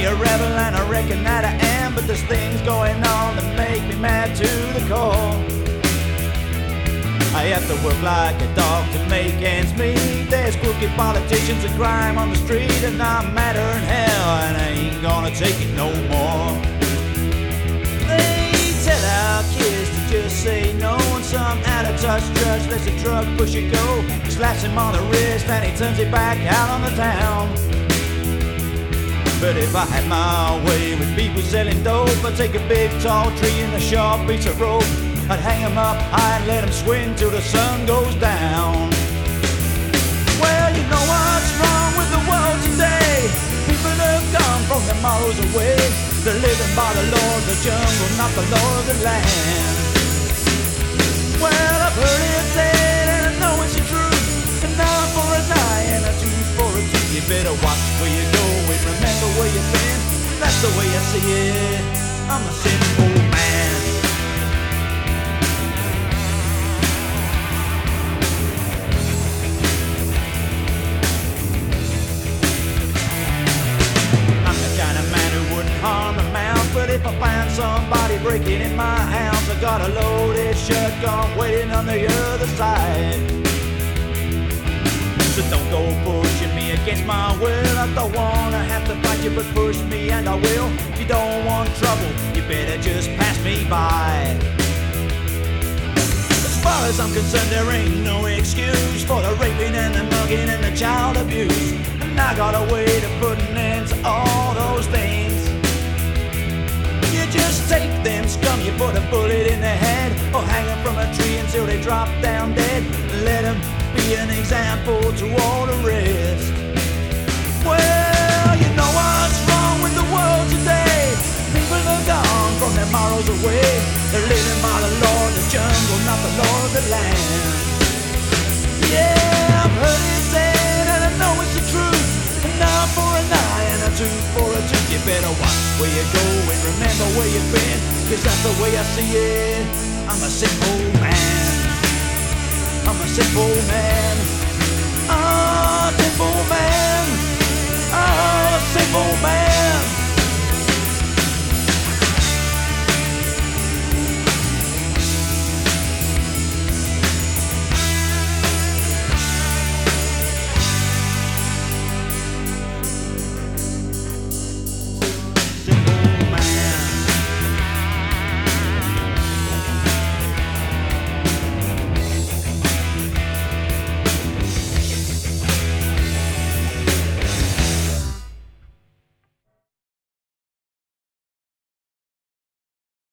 a rebel and I reckon that I am, but there's things going on that make me mad to the core. I have to work like a dog to make ends meet. There's crooked politicians and crime on the street, and I'm madder than hell, and I ain't gonna take it no more. They tell our kids to just say no, and some out-of-touch judge lets a truck push it go. He slaps him on the wrist and he turns it back out on the town. But if I had my way with people selling dope, I'd take a big tall tree and a sharp piece of rope. I'd hang them up high and let them swing till the sun goes down. Well, you know what's wrong with the world today. People have gone from their morals away. They're living by the law of the jungle, not the law of the land. Well, I've heard it said and I know it's the truth. An eye for an eye and a tooth for a tooth. You better watch where you go and remember where you've been. That's the way I see it. I'm a simple man. Harm a mouse, but if I find somebody breaking in my house, I got a loaded shotgun waiting on the other side. So don't go pushing me against my will. I don't wanna have to fight you, but push me and I will. If you don't want trouble, you better just pass me by. As far as I'm concerned, there ain't no excuse for the raping and the mugging and the child abuse. And I got a way to put an end to all those things. Just take them scum, you put a bullet in their head, or hang them from a tree until they drop down dead. Let them be an example to all the rest. Well, you know what's wrong with the world today. People are gone from their morals away. They're living by the law of the jungle, not the law of the land. Yeah, I've heard it said and I know it's the truth. An eye for an eye and a tooth for a tooth. You better watch where you go and remember where you've been, 'cause that's the way I see it. I'm a simple man. I'm a simple man. I'm a simple man.